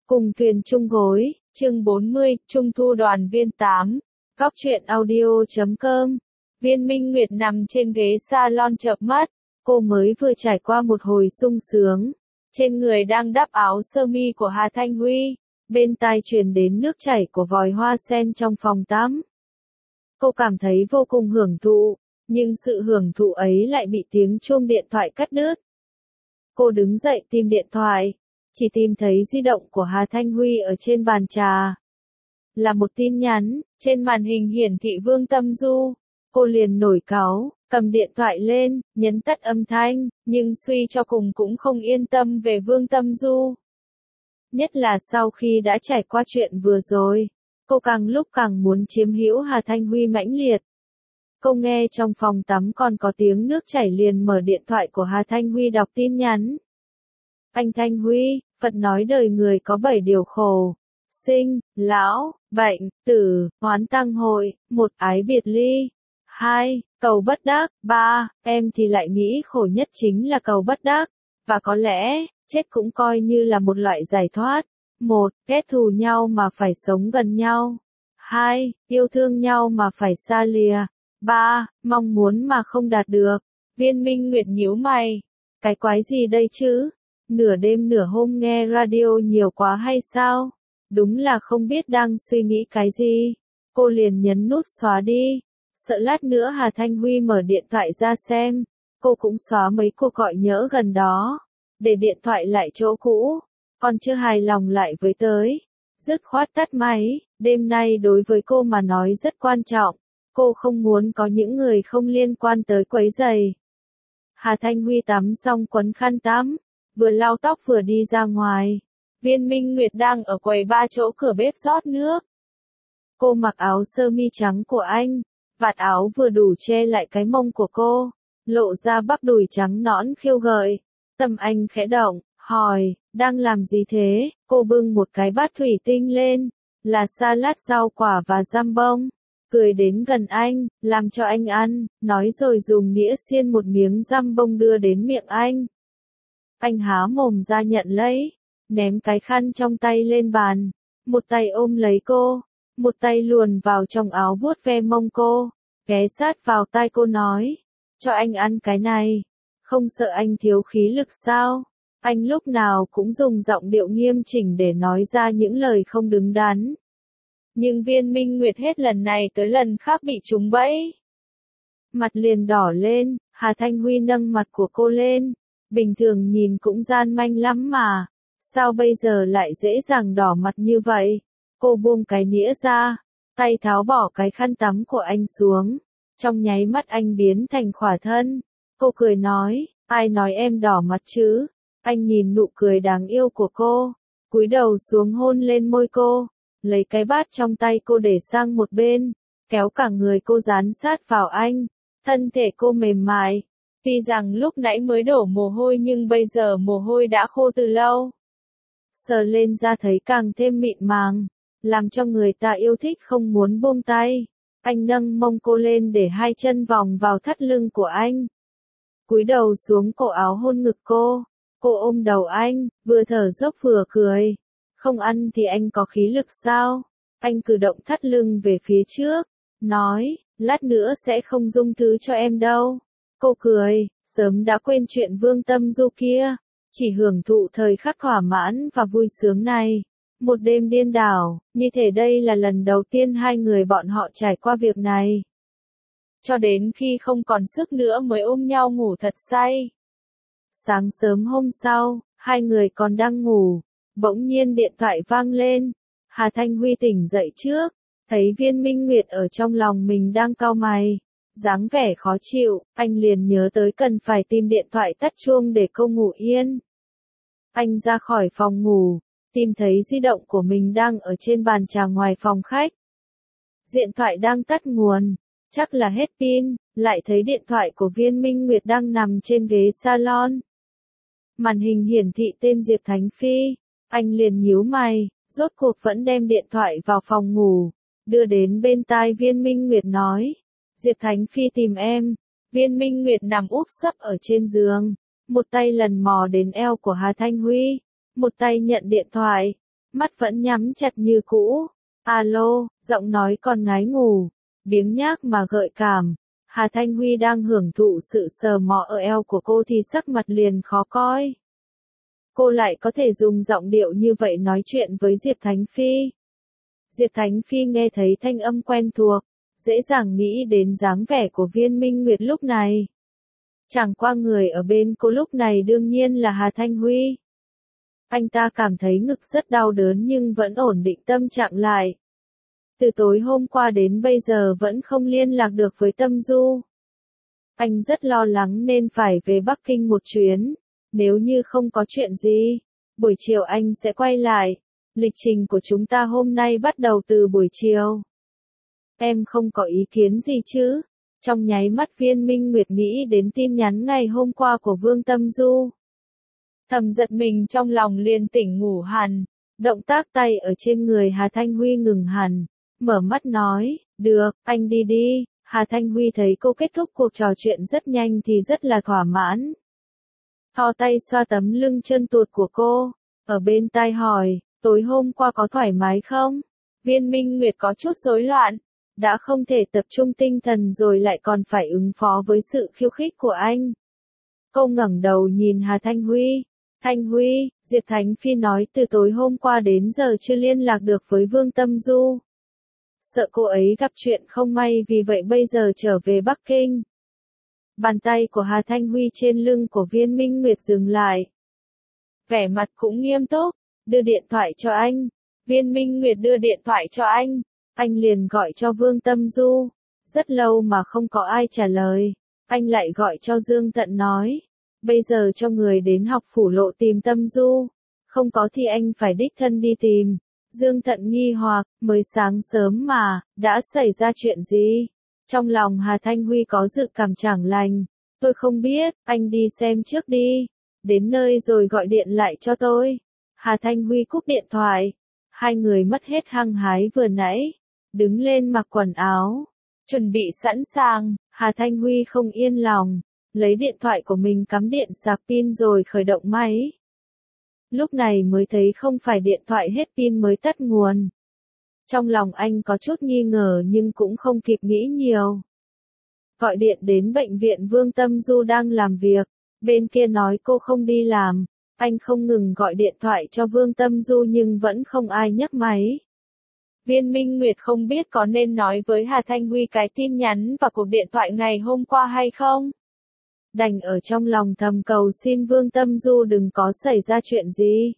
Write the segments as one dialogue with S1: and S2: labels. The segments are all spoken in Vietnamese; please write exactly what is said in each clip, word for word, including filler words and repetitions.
S1: Cùng thuyền chung gối, chương bốn mươi, Trung thu đoàn viên tám. Góc truyện audio chấm com. Viên Minh Nguyệt nằm trên ghế salon chợp mắt, cô mới vừa trải qua một hồi sung sướng. Trên người đang đắp áo sơ mi của Hà Thanh Huy, bên tai truyền đến nước chảy của vòi hoa sen trong phòng tắm. Cô cảm thấy vô cùng hưởng thụ, nhưng sự hưởng thụ ấy lại bị tiếng chuông điện thoại cắt đứt. Cô đứng dậy tìm điện thoại, chỉ tìm thấy di động của Hà Thanh Huy ở trên bàn trà. Là một tin nhắn, trên màn hình hiển thị Vương Tâm Du. Cô liền nổi cáu, cầm điện thoại lên, nhấn tắt âm thanh, nhưng suy cho cùng cũng không yên tâm về Vương Tâm Du. Nhất là sau khi đã trải qua chuyện vừa rồi, cô càng lúc càng muốn chiếm hữu Hà Thanh Huy mãnh liệt. Cô nghe trong phòng tắm còn có tiếng nước chảy liền mở điện thoại của Hà Thanh Huy đọc tin nhắn. Anh Thanh Huy, Phật nói đời người có bảy điều khổ: sinh, lão, bệnh, tử, hoán tang hội, một ái biệt ly, hai, cầu bất đắc, ba, em thì lại nghĩ khổ nhất chính là cầu bất đắc, và có lẽ, chết cũng coi như là một loại giải thoát. Một, ghét thù nhau mà phải sống gần nhau. Hai, yêu thương nhau mà phải xa lìa. Ba, mong muốn mà không đạt được. Viên Minh Nguyệt nhíu mày. Cái quái gì đây chứ? Nửa đêm nửa hôm nghe radio nhiều quá hay sao? Đúng là không biết đang suy nghĩ cái gì. Cô liền nhấn nút xóa đi. Sợ lát nữa Hà Thanh Huy mở điện thoại ra xem. Cô cũng xóa mấy cuộc gọi nhỡ gần đó. Để điện thoại lại chỗ cũ. Còn chưa hài lòng lại với tới. Dứt khoát tắt máy. Đêm nay đối với cô mà nói rất quan trọng. Cô không muốn có những người không liên quan tới quấy rầy. Hà Thanh Huy tắm xong quấn khăn tắm, vừa lau tóc vừa đi ra ngoài. Viên Minh Nguyệt đang ở quầy ba chỗ cửa bếp rót nước. Cô mặc áo sơ mi trắng của anh, vạt áo vừa đủ che lại cái mông của cô, lộ ra bắp đùi trắng nõn khiêu gợi. Tâm anh khẽ động, hỏi, đang làm gì thế? Cô bưng một cái bát thủy tinh lên, là salad rau quả và jambon. Cười đến gần anh, làm cho anh ăn, nói rồi dùng đĩa xiên một miếng jambon đưa đến miệng anh. Anh há mồm ra nhận lấy, ném cái khăn trong tay lên bàn, một tay ôm lấy cô, một tay luồn vào trong áo vuốt ve mông cô, ghé sát vào tai cô nói, cho anh ăn cái này, không sợ anh thiếu khí lực sao? Anh lúc nào cũng dùng giọng điệu nghiêm chỉnh để nói ra những lời không đứng đắn. Nhưng Viên Minh Nguyệt hết lần này tới lần khác bị trúng bẫy. Mặt liền đỏ lên, Hà Thanh Huy nâng mặt của cô lên. Bình thường nhìn cũng gian manh lắm mà. Sao bây giờ lại dễ dàng đỏ mặt như vậy? Cô buông cái nĩa ra, tay tháo bỏ cái khăn tắm của anh xuống. Trong nháy mắt anh biến thành khỏa thân. Cô cười nói, ai nói em đỏ mặt chứ? Anh nhìn nụ cười đáng yêu của cô, cúi đầu xuống hôn lên môi cô. Lấy cái bát trong tay cô để sang một bên, kéo cả người cô dán sát vào anh, thân thể cô mềm mại. Tuy rằng lúc nãy mới đổ mồ hôi nhưng bây giờ mồ hôi đã khô từ lâu. Sờ lên da thấy càng thêm mịn màng, làm cho người ta yêu thích không muốn buông tay. Anh nâng mông cô lên để hai chân vòng vào thắt lưng của anh. Cúi đầu xuống cổ áo hôn ngực cô, cô ôm đầu anh, vừa thở dốc vừa cười. Không ăn thì anh có khí lực sao? Anh cử động thắt lưng về phía trước, nói, lát nữa sẽ không dung thứ cho em đâu. Cô cười, sớm đã quên chuyện Vương Tâm Du kia, chỉ hưởng thụ thời khắc thỏa mãn và vui sướng này. Một đêm điên đảo, như thể đây là lần đầu tiên hai người bọn họ trải qua việc này. Cho đến khi không còn sức nữa mới ôm nhau ngủ thật say. Sáng sớm hôm sau, hai người còn đang ngủ. Bỗng nhiên điện thoại vang lên, Hà Thanh Huy tỉnh dậy trước, thấy Viên Minh Nguyệt ở trong lòng mình đang cau mày, dáng vẻ khó chịu, anh liền nhớ tới cần phải tìm điện thoại tắt chuông để cô ngủ yên. Anh ra khỏi phòng ngủ, tìm thấy di động của mình đang ở trên bàn trà ngoài phòng khách. Điện thoại đang tắt nguồn, chắc là hết pin, lại thấy điện thoại của Viên Minh Nguyệt đang nằm trên ghế salon. Màn hình hiển thị tên Diệp Thánh Phi. Anh liền nhíu mày, rốt cuộc vẫn đem điện thoại vào phòng ngủ, đưa đến bên tai Viên Minh Nguyệt nói, Diệp Thánh Phi tìm em. Viên Minh Nguyệt nằm úp sấp ở trên giường, một tay lần mò đến eo của Hà Thanh Huy, một tay nhận điện thoại. mắt vẫn nhắm chặt như cũ. Alo, giọng nói còn ngái ngủ, biếng nhác mà gợi cảm. Hà Thanh Huy đang hưởng thụ sự sờ mọ ở eo của cô thì sắc mặt liền khó coi. Cô lại có thể dùng giọng điệu như vậy nói chuyện với Diệp Thánh Phi. Diệp Thánh Phi nghe thấy thanh âm quen thuộc, dễ dàng nghĩ đến dáng vẻ của Viên Minh Nguyệt lúc này. Chẳng qua người ở bên cô lúc này đương nhiên là Hà Thanh Huy. Anh ta cảm thấy ngực rất đau đớn nhưng vẫn ổn định tâm trạng lại. Từ tối hôm qua đến bây giờ vẫn không liên lạc được với Tâm Du. Anh rất lo lắng nên phải về Bắc Kinh một chuyến. Nếu như không có chuyện gì, buổi chiều anh sẽ quay lại. Lịch trình của chúng ta hôm nay bắt đầu từ buổi chiều. Em không có ý kiến gì chứ? Trong nháy mắt Viên Minh Nguyệt nghĩ đến tin nhắn ngày hôm qua của Vương Tâm Du. Thầm giật mình trong lòng liền tỉnh ngủ hẳn. Động tác tay ở trên người Hà Thanh Huy ngừng hẳn. Mở mắt nói, được, anh đi đi. Hà Thanh Huy thấy cô kết thúc cuộc trò chuyện rất nhanh thì rất là thỏa mãn. Thò tay xoa tấm lưng chân tuột của cô. Ở bên tai hỏi, tối hôm qua có thoải mái không? Viên Minh Nguyệt có chút rối loạn. Đã không thể tập trung tinh thần rồi lại còn phải ứng phó với sự khiêu khích của anh. Cô ngẩng đầu nhìn Hà Thanh Huy. Thanh Huy, Diệp Thánh Phi nói từ tối hôm qua đến giờ chưa liên lạc được với Vương Tâm Du. Sợ cô ấy gặp chuyện không may vì vậy bây giờ trở về Bắc Kinh. Bàn tay của Hà Thanh Huy trên lưng của Viên Minh Nguyệt dừng lại. Vẻ mặt cũng nghiêm túc, đưa điện thoại cho anh. Viên Minh Nguyệt đưa điện thoại cho anh. Anh liền gọi cho Vương Tâm Du. Rất lâu mà không có ai trả lời. Anh lại gọi cho Dương Tận nói. Bây giờ cho người đến học phủ lộ tìm Tâm Du. Không có thì anh phải đích thân đi tìm. Dương Tận nghi hoặc, mới sáng sớm mà, đã xảy ra chuyện gì? Trong lòng Hà Thanh Huy có dự cảm chẳng lành. Tôi không biết, anh đi xem trước đi. Đến nơi rồi gọi điện lại cho tôi. Hà Thanh Huy cúp điện thoại. Hai người mất hết hăng hái vừa nãy. Đứng lên mặc quần áo. Chuẩn bị sẵn sàng, Hà Thanh Huy không yên lòng. Lấy điện thoại của mình cắm điện sạc pin rồi khởi động máy. Lúc này mới thấy không phải điện thoại hết pin mới tắt nguồn. Trong lòng anh có chút nghi ngờ nhưng cũng không kịp nghĩ nhiều. Gọi điện đến bệnh viện Vương Tâm Du đang làm việc. Bên kia nói cô không đi làm. Anh không ngừng gọi điện thoại cho Vương Tâm Du nhưng vẫn không ai nhấc máy. Viên Minh Nguyệt không biết có nên nói với Hà Thanh Huy cái tin nhắn và cuộc điện thoại ngày hôm qua hay không. Đành ở trong lòng thầm cầu xin Vương Tâm Du đừng có xảy ra chuyện gì.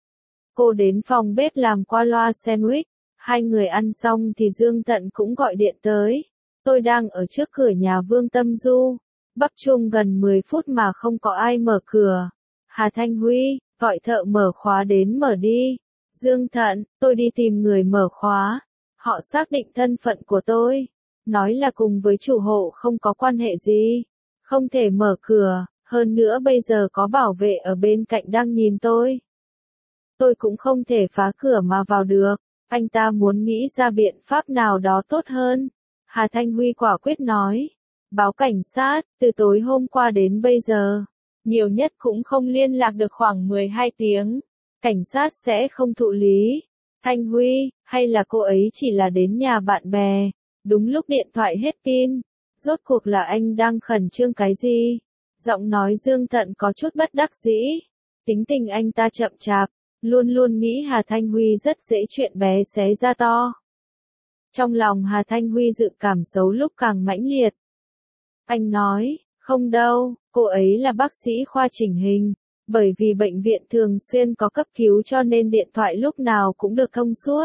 S1: Cô đến phòng bếp làm qua loa sandwich. Hai người ăn xong thì Dương Tận cũng gọi điện tới. Tôi đang ở trước cửa nhà Vương Tâm Du. Bắp chuông gần mười phút mà không có ai mở cửa. Hà Thanh Huy, gọi thợ mở khóa đến mở đi. Dương Tận, tôi đi tìm người mở khóa. Họ xác định thân phận của tôi. Nói là cùng với chủ hộ không có quan hệ gì. Không thể mở cửa, hơn nữa bây giờ có bảo vệ ở bên cạnh đang nhìn tôi. Tôi cũng không thể phá cửa mà vào được. Anh ta muốn nghĩ ra biện pháp nào đó tốt hơn. Hà Thanh Huy quả quyết nói. Báo cảnh sát, từ tối hôm qua đến bây giờ. Nhiều nhất cũng không liên lạc được khoảng mười hai tiếng. Cảnh sát sẽ không thụ lý. Thanh Huy, hay là cô ấy chỉ là đến nhà bạn bè. Đúng lúc điện thoại hết pin. Rốt cuộc là anh đang khẩn trương cái gì? Giọng nói Dương Tận có chút bất đắc dĩ. Tính tình anh ta chậm chạp. Luôn luôn nghĩ Hà Thanh Huy rất dễ chuyện bé xé ra to. Trong lòng Hà Thanh Huy dự cảm xấu lúc càng mãnh liệt. Anh nói, không đâu, cô ấy là bác sĩ khoa chỉnh hình. Bởi vì bệnh viện thường xuyên có cấp cứu cho nên điện thoại lúc nào cũng được thông suốt.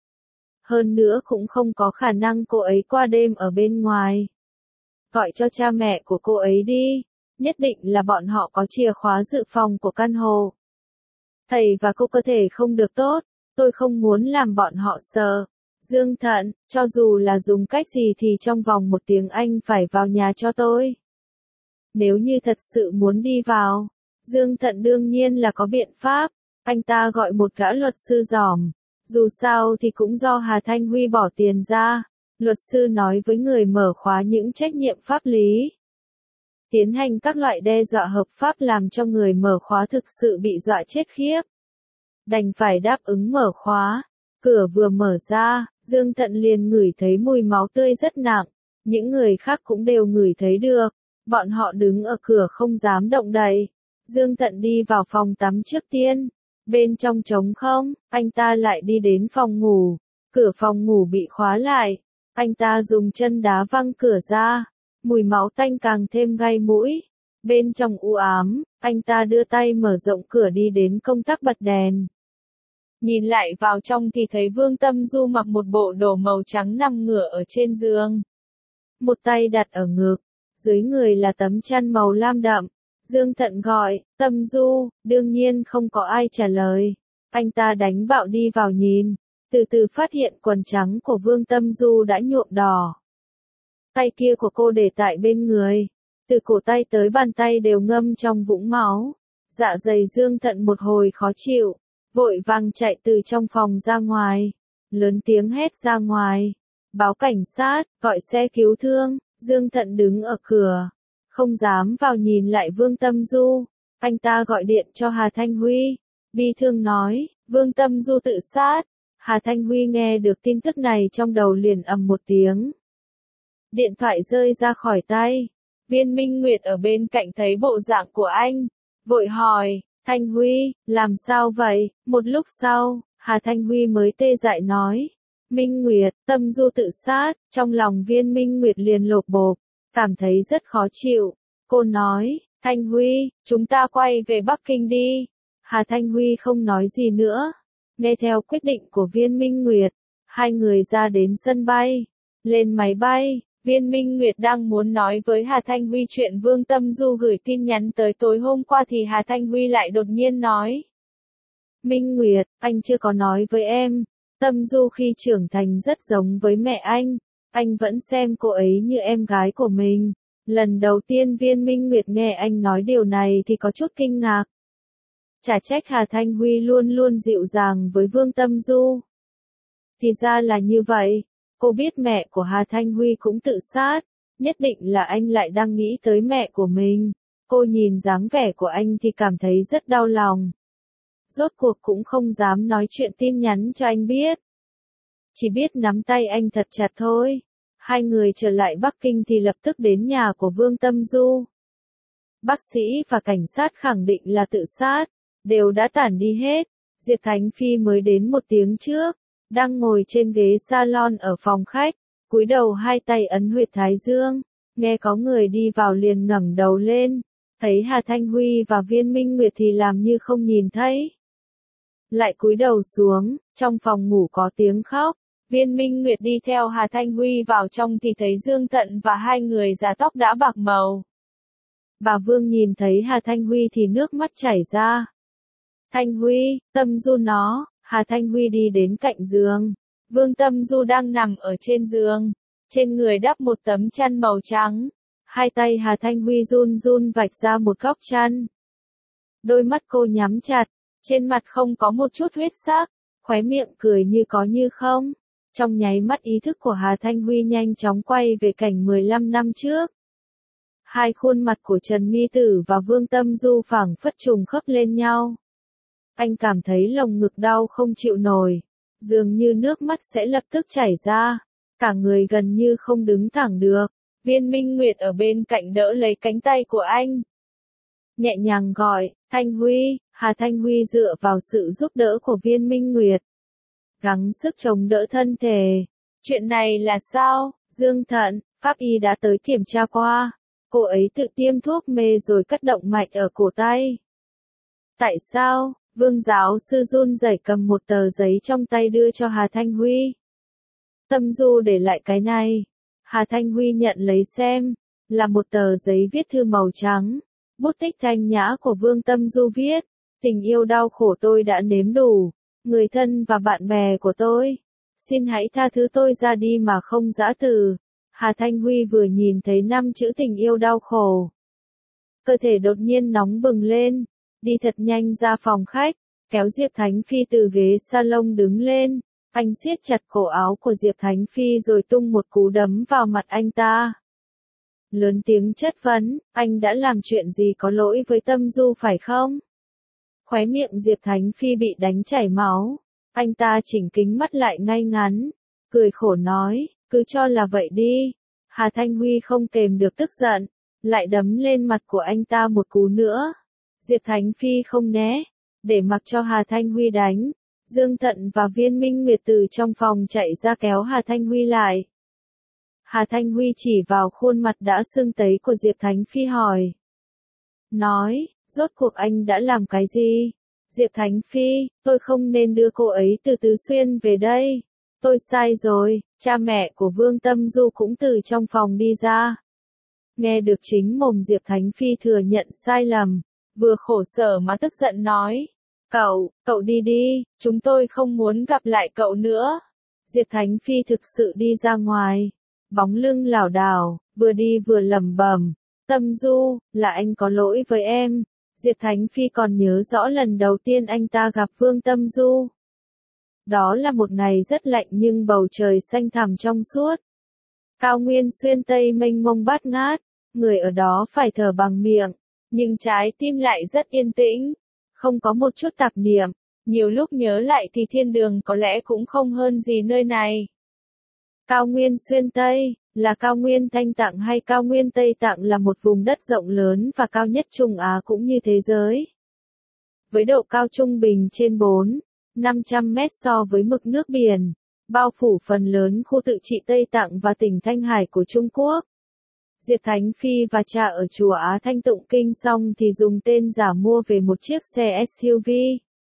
S1: Hơn nữa cũng không có khả năng cô ấy qua đêm ở bên ngoài. Gọi cho cha mẹ của cô ấy đi. Nhất định là bọn họ có chìa khóa dự phòng của căn hộ. Thầy và cô cơ thể không được tốt. Tôi không muốn làm bọn họ sợ. Dương Thận, cho dù là dùng cách gì thì trong vòng một tiếng anh phải vào nhà cho tôi. Nếu như thật sự muốn đi vào, Dương Thận đương nhiên là có biện pháp. Anh ta gọi một gã luật sư giỏm. Dù sao thì cũng do Hà Thanh Huy bỏ tiền ra. Luật sư nói với người mở khóa những trách nhiệm pháp lý. Tiến hành các loại đe dọa hợp pháp làm cho người mở khóa thực sự bị dọa chết khiếp. đành phải đáp ứng mở khóa. Cửa vừa mở ra, Dương Thận liền ngửi thấy mùi máu tươi rất nặng, những người khác cũng đều ngửi thấy được, bọn họ đứng ở cửa không dám động đậy. Dương Thận đi vào phòng tắm trước tiên, bên trong trống không, anh ta lại đi đến phòng ngủ, cửa phòng ngủ bị khóa lại, anh ta dùng chân đá văng cửa ra, mùi máu tanh càng thêm gai mũi. Bên trong u ám, anh ta đưa tay mở rộng cửa đi đến công tắc bật đèn. Nhìn lại vào trong thì thấy Vương Tâm Du mặc một bộ đồ màu trắng nằm ngửa ở trên giường. Một tay đặt ở ngực, dưới người là tấm chăn màu lam đậm. Dương Thận gọi, Tâm Du, đương nhiên không có ai trả lời. Anh ta đánh bạo đi vào nhìn, từ từ phát hiện quần trắng của Vương Tâm Du đã nhuộm đỏ. Tay kia của cô để tại bên người, từ cổ tay tới bàn tay đều ngâm trong vũng máu. Dạ dày Dương Thận một hồi khó chịu, vội vàng chạy từ trong phòng ra ngoài, lớn tiếng hét ra ngoài, báo cảnh sát, gọi xe cứu thương. Dương Thận đứng ở cửa, không dám vào nhìn lại Vương Tâm Du. Anh ta gọi điện cho Hà Thanh Huy, bi thương nói, Vương Tâm Du tự sát. Hà Thanh Huy nghe được tin tức này trong đầu liền ầm một tiếng. Điện thoại rơi ra khỏi tay. Viên Minh Nguyệt ở bên cạnh thấy bộ dạng của anh, vội hỏi, Thanh Huy, làm sao vậy? Một lúc sau, Hà Thanh Huy mới tê dại nói, Minh Nguyệt, Tâm Du tự sát. Trong lòng Viên Minh Nguyệt liền lột bột, cảm thấy rất khó chịu. Cô nói, Thanh Huy, chúng ta quay về Bắc Kinh đi. Hà Thanh Huy không nói gì nữa. Nghe theo quyết định của Viên Minh Nguyệt, hai người ra đến sân bay, lên máy bay. Viên Minh Nguyệt đang muốn nói với Hà Thanh Huy chuyện Vương Tâm Du gửi tin nhắn tới tối hôm qua thì Hà Thanh Huy lại đột nhiên nói. Minh Nguyệt, anh chưa có nói với em, Tâm Du khi trưởng thành rất giống với mẹ anh, anh vẫn xem cô ấy như em gái của mình. Lần đầu tiên Viên Minh Nguyệt nghe anh nói điều này thì có chút kinh ngạc. Chả trách Hà Thanh Huy luôn luôn dịu dàng với Vương Tâm Du. Thì ra là như vậy. Cô biết mẹ của Hà Thanh Huy cũng tự sát, nhất định là anh lại đang nghĩ tới mẹ của mình. Cô nhìn dáng vẻ của anh thì cảm thấy rất đau lòng. Rốt cuộc cũng không dám nói chuyện tin nhắn cho anh biết. Chỉ biết nắm tay anh thật chặt thôi. Hai người trở lại Bắc Kinh thì lập tức đến nhà của Vương Tâm Du. Bác sĩ và cảnh sát khẳng định là tự sát, đều đã tản đi hết. Diệp Thánh Phi mới đến một tiếng trước, đang ngồi trên ghế salon ở phòng khách, cúi đầu hai tay ấn huyệt thái dương, nghe có người đi vào liền ngẩng đầu lên, thấy Hà Thanh Huy và Viên Minh Nguyệt thì làm như không nhìn thấy. Lại cúi đầu xuống, trong phòng ngủ có tiếng khóc, Viên Minh Nguyệt đi theo Hà Thanh Huy vào trong thì thấy Dương Thận và hai người già tóc đã bạc màu. Bà Vương nhìn thấy Hà Thanh Huy thì nước mắt chảy ra. Thanh Huy, Tâm Du nó. Hà Thanh Huy đi đến cạnh giường. Vương Tâm Du đang nằm ở trên giường, trên người đắp một tấm chăn màu trắng. Hai tay Hà Thanh Huy run run vạch ra một góc chăn. Đôi mắt cô nhắm chặt, trên mặt không có một chút huyết sắc, khóe miệng cười như có như không. Trong nháy mắt ý thức của Hà Thanh Huy nhanh chóng quay về cảnh mười lăm năm trước. Hai khuôn mặt của Trần Mi Tử và Vương Tâm Du phảng phất trùng khớp lên nhau. Anh cảm thấy lồng ngực đau không chịu nổi, dường như nước mắt sẽ lập tức chảy ra, cả người gần như không đứng thẳng được. Viên Minh Nguyệt ở bên cạnh đỡ lấy cánh tay của anh. Nhẹ nhàng gọi, Thanh Huy. Hà Thanh Huy dựa vào sự giúp đỡ của Viên Minh Nguyệt, gắng sức chống đỡ thân thể. Chuyện này là sao? Dương Thận, pháp y đã tới kiểm tra qua. Cô ấy tự tiêm thuốc mê rồi cắt động mạch ở cổ tay. Tại sao? Vương giáo sư run rẩy cầm một tờ giấy trong tay đưa cho Hà Thanh Huy. Tâm Du để lại cái này. Hà Thanh Huy nhận lấy xem, là một tờ giấy viết thư màu trắng, bút tích thanh nhã của Vương Tâm Du viết, tình yêu đau khổ tôi đã nếm đủ, người thân và bạn bè của tôi, xin hãy tha thứ tôi ra đi mà không giã từ. Hà Thanh Huy vừa nhìn thấy năm chữ tình yêu đau khổ, cơ thể đột nhiên nóng bừng lên, đi thật nhanh ra phòng khách, kéo Diệp Thánh Phi từ ghế salon đứng lên, anh siết chặt cổ áo của Diệp Thánh Phi rồi tung một cú đấm vào mặt anh ta. Lớn tiếng chất vấn, anh đã làm chuyện gì có lỗi với Tâm Du phải không? Khóe miệng Diệp Thánh Phi bị đánh chảy máu. Anh ta chỉnh kính mắt lại ngay ngắn, cười khổ nói, cứ cho là vậy đi. Hà Thanh Huy không kềm được tức giận, lại đấm lên mặt của anh ta một cú nữa. Diệp Thánh Phi không né, để mặc cho Hà Thanh Huy đánh. Dương Thận và Viên Minh Nguyệt từ trong phòng chạy ra kéo Hà Thanh Huy lại. Hà Thanh Huy chỉ vào khuôn mặt đã sưng tấy của Diệp Thánh Phi hỏi. Nói, rốt cuộc anh đã làm cái gì? Diệp Thánh Phi, tôi không nên đưa cô ấy từ Tứ Xuyên về đây. Tôi sai rồi, cha mẹ của Vương Tâm Du cũng từ trong phòng đi ra. Nghe được chính mồm Diệp Thánh Phi thừa nhận sai lầm, vừa khổ sở mà tức giận nói. Cậu, cậu đi đi, chúng tôi không muốn gặp lại cậu nữa. Diệp Thánh Phi thực sự đi ra ngoài, bóng lưng lảo đảo, vừa đi vừa lẩm bẩm. Tâm Du, là anh có lỗi với em. Diệp Thánh Phi còn nhớ rõ lần đầu tiên anh ta gặp Vương Tâm Du. Đó là một ngày rất lạnh nhưng bầu trời xanh thẳm trong suốt. Cao nguyên xuyên tây mênh mông bát ngát, người ở đó phải thở bằng miệng, nhưng trái tim lại rất yên tĩnh, không có một chút tạp niệm. Nhiều lúc nhớ lại thì thiên đường có lẽ cũng không hơn gì nơi này. Cao nguyên xuyên Tây, là cao nguyên Thanh Tạng hay cao nguyên Tây Tạng là một vùng đất rộng lớn và cao nhất Trung Á cũng như thế giới. Với độ cao trung bình trên bốn nghìn năm trăm mét so với mực nước biển, bao phủ phần lớn khu tự trị Tây Tạng và tỉnh Thanh Hải của Trung Quốc. Diệp Thánh Phi và cha ở chùa Á Thanh tụng kinh xong thì dùng tên giả mua về một chiếc xe ét u vê.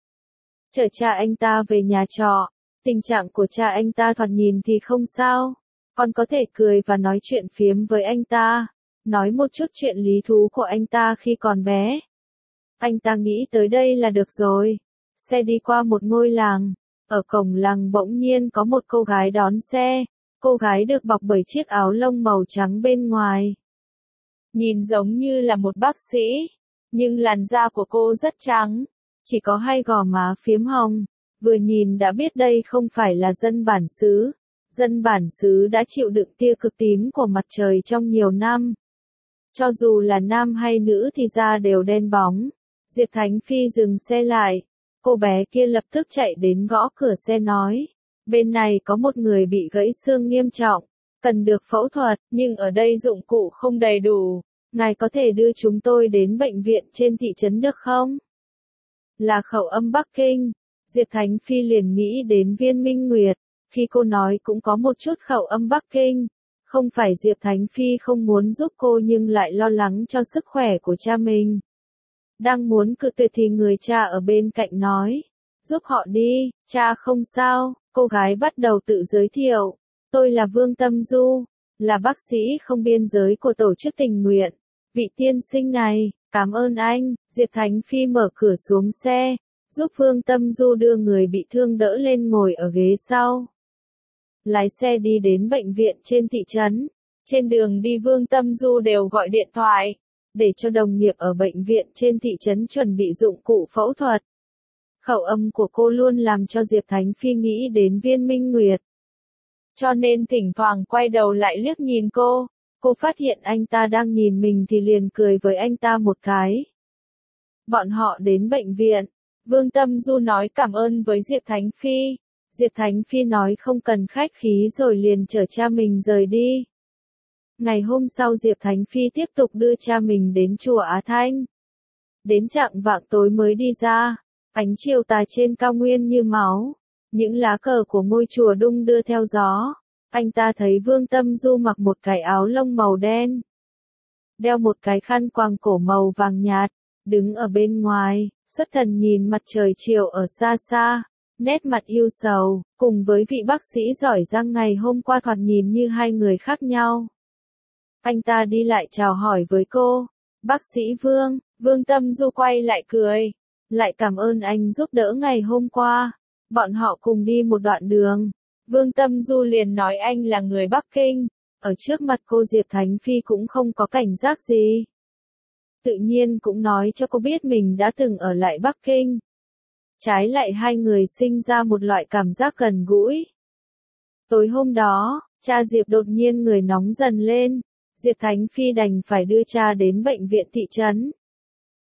S1: Chở cha anh ta về nhà trọ. Tình trạng của cha anh ta thoạt nhìn thì không sao, còn có thể cười và nói chuyện phiếm với anh ta, nói một chút chuyện lý thú của anh ta khi còn bé. Anh ta nghĩ tới đây là được rồi. Xe đi qua một ngôi làng, ở cổng làng bỗng nhiên có một cô gái đón xe, cô gái được bọc bởi chiếc áo lông màu trắng bên ngoài. Nhìn giống như là một bác sĩ, nhưng làn da của cô rất trắng, chỉ có hai gò má phiếm hồng. Vừa nhìn đã biết đây không phải là dân bản xứ. Dân bản xứ đã chịu đựng tia cực tím của mặt trời trong nhiều năm. Cho dù là nam hay nữ thì da đều đen bóng. Diệp Thánh Phi dừng xe lại. Cô bé kia lập tức chạy đến gõ cửa xe nói. Bên này có một người bị gãy xương nghiêm trọng, cần được phẫu thuật, nhưng ở đây dụng cụ không đầy đủ. Ngài có thể đưa chúng tôi đến bệnh viện trên thị trấn được không? Là khẩu âm Bắc Kinh. Diệp Thánh Phi liền nghĩ đến Viên Minh Nguyệt, khi cô nói cũng có một chút khẩu âm Bắc Kinh. Không phải Diệp Thánh Phi không muốn giúp cô nhưng lại lo lắng cho sức khỏe của cha mình. Đang muốn cự tuyệt thì người cha ở bên cạnh nói, giúp họ đi, cha không sao. Cô gái bắt đầu tự giới thiệu, tôi là Vương Tâm Du, là bác sĩ không biên giới của tổ chức tình nguyện. Vị tiên sinh này, cảm ơn anh. Diệp Thánh Phi mở cửa xuống xe, giúp Vương Tâm Du đưa người bị thương đỡ lên ngồi ở ghế sau. Lái xe đi đến bệnh viện trên thị trấn. Trên đường đi Vương Tâm Du đều gọi điện thoại, để cho đồng nghiệp ở bệnh viện trên thị trấn chuẩn bị dụng cụ phẫu thuật. Khẩu âm của cô luôn làm cho Diệp Thánh Phi nghĩ đến Viên Minh Nguyệt. Cho nên thỉnh thoảng quay đầu lại liếc nhìn cô, cô phát hiện anh ta đang nhìn mình thì liền cười với anh ta một cái. Bọn họ đến bệnh viện. Vương Tâm Du nói cảm ơn với Diệp Thánh Phi. Diệp Thánh Phi nói không cần khách khí rồi liền chở cha mình rời đi. Ngày hôm sau Diệp Thánh Phi tiếp tục đưa cha mình đến chùa Á Thanh. Đến chạng vạng tối mới đi ra, ánh chiều tà trên cao nguyên như máu. Những lá cờ của ngôi chùa đung đưa theo gió. Anh ta thấy Vương Tâm Du mặc một cái áo lông màu đen, đeo một cái khăn quàng cổ màu vàng nhạt, đứng ở bên ngoài, xuất thần nhìn mặt trời chiều ở xa xa, nét mặt yêu sầu, cùng với vị bác sĩ giỏi giang ngày hôm qua thoạt nhìn như hai người khác nhau. Anh ta đi lại chào hỏi với cô, bác sĩ Vương. Vương Tâm Du quay lại cười, lại cảm ơn anh giúp đỡ ngày hôm qua. Bọn họ cùng đi một đoạn đường. Vương Tâm Du liền nói anh là người Bắc Kinh. Ở trước mặt cô Diệp Thánh Phi cũng không có cảnh giác gì. Tự nhiên cũng nói cho cô biết mình đã từng ở lại Bắc Kinh. Trái lại hai người sinh ra một loại cảm giác gần gũi. Tối hôm đó, cha Diệp đột nhiên người nóng dần lên. Diệp Thánh Phi đành phải đưa cha đến bệnh viện thị trấn.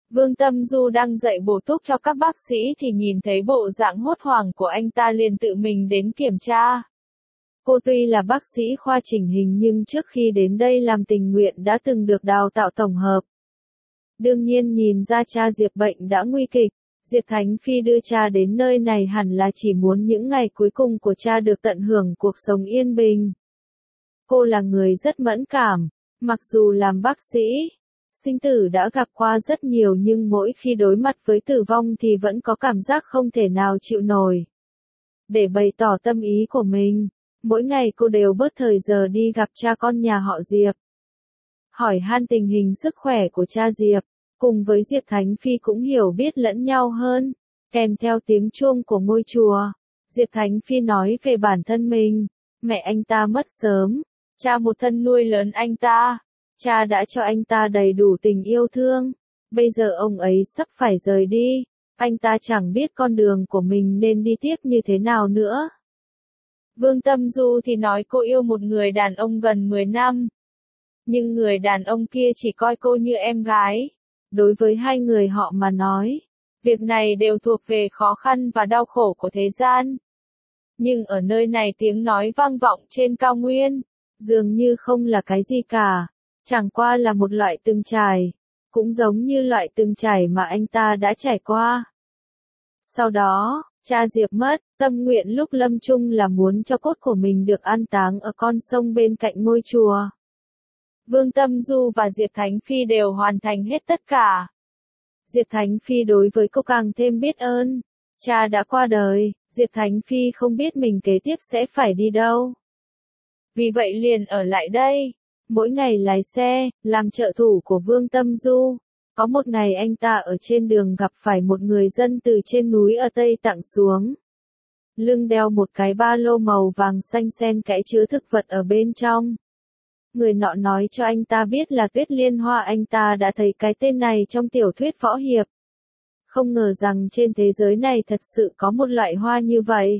S1: Vương Tâm Du đang dạy bổ túc cho các bác sĩ thì nhìn thấy bộ dạng hốt hoảng của anh ta liền tự mình đến kiểm tra. Cô tuy là bác sĩ khoa chỉnh hình nhưng trước khi đến đây làm tình nguyện đã từng được đào tạo tổng hợp. Đương nhiên nhìn ra cha Diệp bệnh đã nguy kịch, Diệp Thánh Phi đưa cha đến nơi này hẳn là chỉ muốn những ngày cuối cùng của cha được tận hưởng cuộc sống yên bình. Cô là người rất mẫn cảm, mặc dù làm bác sĩ, sinh tử đã gặp qua rất nhiều nhưng mỗi khi đối mặt với tử vong thì vẫn có cảm giác không thể nào chịu nổi. Để bày tỏ tâm ý của mình, mỗi ngày cô đều bớt thời giờ đi gặp cha con nhà họ Diệp. Hỏi han tình hình sức khỏe của cha Diệp, cùng với Diệp Thánh Phi cũng hiểu biết lẫn nhau hơn, kèm theo tiếng chuông của ngôi chùa. Diệp Thánh Phi nói về bản thân mình, mẹ anh ta mất sớm, cha một thân nuôi lớn anh ta, cha đã cho anh ta đầy đủ tình yêu thương, bây giờ ông ấy sắp phải rời đi, anh ta chẳng biết con đường của mình nên đi tiếp như thế nào nữa. Vương Tâm Du thì nói cô yêu một người đàn ông gần mười năm. Nhưng người đàn ông kia chỉ coi cô như em gái. Đối với hai người họ mà nói, việc này đều thuộc về khó khăn và đau khổ của thế gian. Nhưng ở nơi này tiếng nói vang vọng trên cao nguyên, dường như không là cái gì cả, chẳng qua là một loại từng trải, cũng giống như loại từng trải mà anh ta đã trải qua. Sau đó, cha Diệp mất, tâm nguyện lúc lâm chung là muốn cho cốt của mình được an táng ở con sông bên cạnh ngôi chùa. Vương Tâm Du và Diệp Thánh Phi đều hoàn thành hết tất cả. Diệp Thánh Phi đối với cô càng thêm biết ơn. Cha đã qua đời, Diệp Thánh Phi không biết mình kế tiếp sẽ phải đi đâu. Vì vậy liền ở lại đây, mỗi ngày lái xe, làm trợ thủ của Vương Tâm Du. Có một ngày anh ta ở trên đường gặp phải một người dân từ trên núi ở Tây Tạng xuống. Lưng đeo một cái ba lô màu vàng xanh xen kẽ chứa thực vật ở bên trong. Người nọ nói cho anh ta biết là tuyết liên hoa, anh ta đã thấy cái tên này trong tiểu thuyết võ hiệp. Không ngờ rằng trên thế giới này thật sự có một loại hoa như vậy.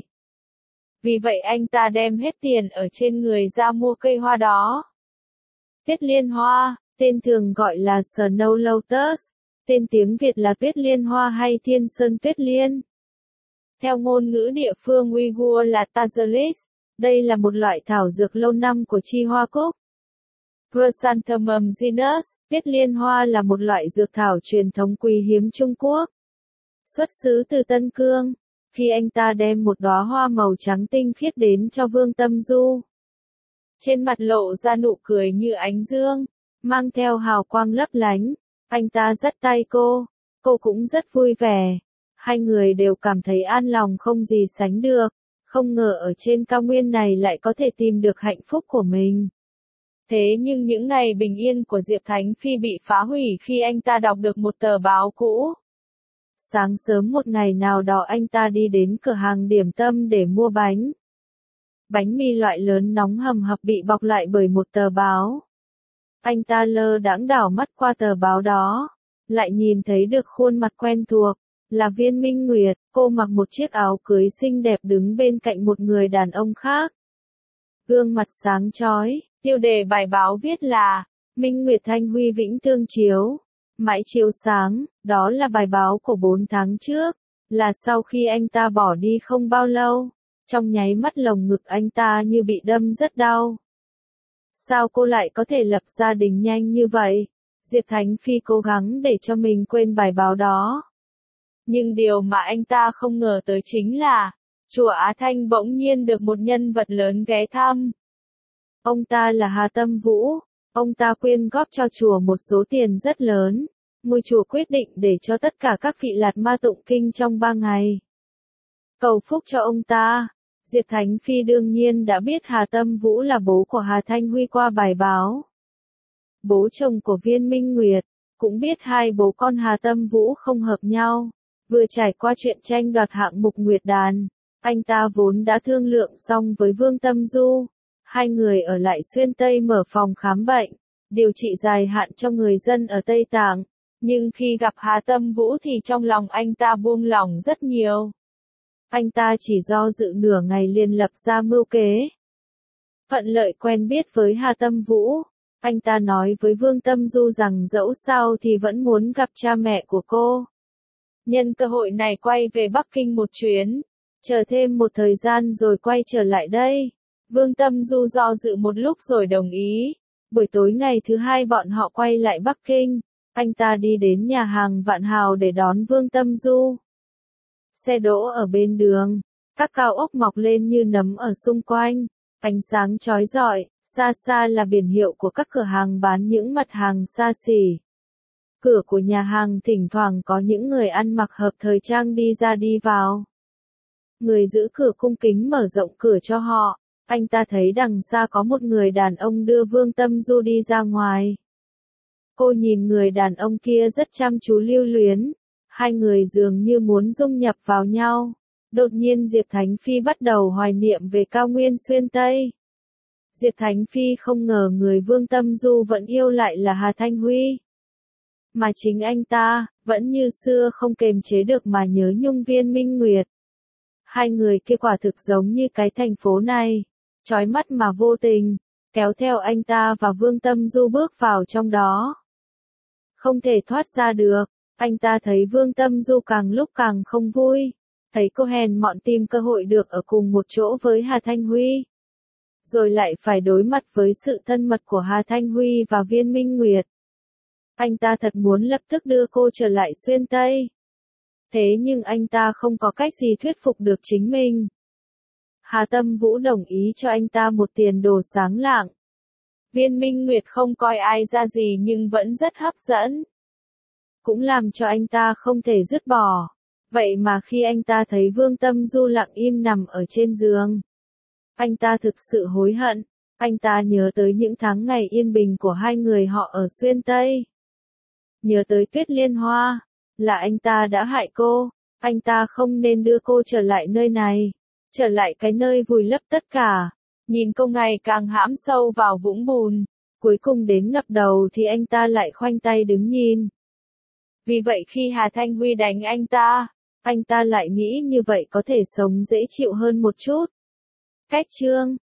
S1: Vì vậy anh ta đem hết tiền ở trên người ra mua cây hoa đó. Tuyết liên hoa, tên thường gọi là Snow Lotus, tên tiếng Việt là tuyết liên hoa hay thiên sơn tuyết liên. Theo ngôn ngữ địa phương Uyghur là Tazalis, đây là một loại thảo dược lâu năm của chi hoa cúc. Chrysanthemum genus, tuyết liên hoa là một loại dược thảo truyền thống quý hiếm Trung Quốc. Xuất xứ từ Tân Cương, khi anh ta đem một đóa hoa màu trắng tinh khiết đến cho Vương Tâm Du. Trên mặt lộ ra nụ cười như ánh dương, mang theo hào quang lấp lánh, anh ta dắt tay cô, cô cũng rất vui vẻ. Hai người đều cảm thấy an lòng không gì sánh được, không ngờ ở trên cao nguyên này lại có thể tìm được hạnh phúc của mình. Thế nhưng những ngày bình yên của Diệp Thánh Phi bị phá hủy khi anh ta đọc được một tờ báo cũ. Sáng sớm một ngày nào đó anh ta đi đến cửa hàng điểm tâm để mua bánh. Bánh mì loại lớn nóng hầm hập bị bọc lại bởi một tờ báo. Anh ta lơ đãng đảo mắt qua tờ báo đó, lại nhìn thấy được khuôn mặt quen thuộc, là Viên Minh Nguyệt. Cô mặc một chiếc áo cưới xinh đẹp đứng bên cạnh một người đàn ông khác. Gương mặt sáng chói, tiêu đề bài báo viết là Minh Nguyệt Thanh Huy Vĩnh Tương Chiếu, mãi chiếu sáng. Đó là bài báo của bốn tháng trước, là sau khi anh ta bỏ đi không bao lâu. Trong nháy mắt lồng ngực anh ta như bị đâm rất đau. Sao cô lại có thể lập gia đình nhanh như vậy? Diệp Thánh Phi cố gắng để cho mình quên bài báo đó. Nhưng điều mà anh ta không ngờ tới chính là, chùa Á Thanh bỗng nhiên được một nhân vật lớn ghé thăm. Ông ta là Hà Tâm Vũ, ông ta quyên góp cho chùa một số tiền rất lớn. Ngôi chùa quyết định để cho tất cả các vị lạt ma tụng kinh trong ba ngày. Cầu phúc cho ông ta. Diệp Thánh Phi đương nhiên đã biết Hà Tâm Vũ là bố của Hà Thanh Huy qua bài báo. Bố chồng của Viên Minh Nguyệt, cũng biết hai bố con Hà Tâm Vũ không hợp nhau. Vừa trải qua chuyện tranh đoạt hạng mục Nguyệt Đàn, anh ta vốn đã thương lượng xong với Vương Tâm Du. Hai người ở lại Xuyên Tây mở phòng khám bệnh, điều trị dài hạn cho người dân ở Tây Tạng. Nhưng khi gặp Hà Tâm Vũ thì trong lòng anh ta buông lỏng rất nhiều. Anh ta chỉ do dự nửa ngày liền lập ra mưu kế. Phận lợi quen biết với Hà Tâm Vũ, Anh ta nói với Vương Tâm Du rằng dẫu sao thì vẫn muốn gặp cha mẹ của cô. Nhân cơ hội này quay về Bắc Kinh một chuyến, chờ thêm một thời gian rồi quay trở lại đây. Vương Tâm Du do dự một lúc rồi đồng ý. Buổi tối ngày thứ hai bọn họ quay lại Bắc Kinh. Anh ta đi đến nhà hàng Vạn Hào để đón Vương Tâm Du. Xe đỗ ở bên đường, các cao ốc mọc lên như nấm ở xung quanh, ánh sáng chói rọi, xa xa là biển hiệu của các cửa hàng bán những mặt hàng xa xỉ. Cửa của nhà hàng thỉnh thoảng có những người ăn mặc hợp thời trang đi ra đi vào. Người giữ cửa cung kính mở rộng cửa cho họ. Anh ta thấy đằng xa có một người đàn ông đưa Vương Tâm Du đi ra ngoài. Cô nhìn người đàn ông kia rất chăm chú lưu luyến. Hai người dường như muốn dung nhập vào nhau. Đột nhiên Diệp Thánh Phi bắt đầu hoài niệm về cao nguyên xuyên Tây. Diệp Thánh Phi không ngờ người Vương Tâm Du vẫn yêu lại là Hà Thanh Huy. Mà chính anh ta, vẫn như xưa không kềm chế được mà nhớ nhung Viên Minh Nguyệt. Hai người kia quả thực giống như cái thành phố này, chói mắt mà vô tình, kéo theo anh ta và Vương Tâm Du bước vào trong đó. Không thể thoát ra được, anh ta thấy Vương Tâm Du càng lúc càng không vui, thấy cô hèn mọn tìm cơ hội được ở cùng một chỗ với Hà Thanh Huy. Rồi lại phải đối mặt với sự thân mật của Hà Thanh Huy và Viên Minh Nguyệt. Anh ta thật muốn lập tức đưa cô trở lại xuyên Tây. Thế nhưng anh ta không có cách gì thuyết phục được chính mình. Hà Tâm Vũ đồng ý cho anh ta một tiền đồ sáng lạng. Viên Minh Nguyệt không coi ai ra gì nhưng vẫn rất hấp dẫn. Cũng làm cho anh ta không thể dứt bỏ. Vậy mà khi anh ta thấy Vương Tâm Du lặng im nằm ở trên giường, anh ta thực sự hối hận. Anh ta nhớ tới những tháng ngày yên bình của hai người họ ở xuyên Tây. Nhớ tới Tuyết Liên Hoa. Là anh ta đã hại cô. Anh ta không nên đưa cô trở lại nơi này. Trở lại cái nơi vùi lấp tất cả. Nhìn cô ngày càng hãm sâu vào vũng bùn. Cuối cùng đến ngập đầu thì anh ta lại khoanh tay đứng nhìn. Vì vậy khi Hà Thanh Huy đánh anh ta, anh ta lại nghĩ như vậy có thể sống dễ chịu hơn một chút. Cách chương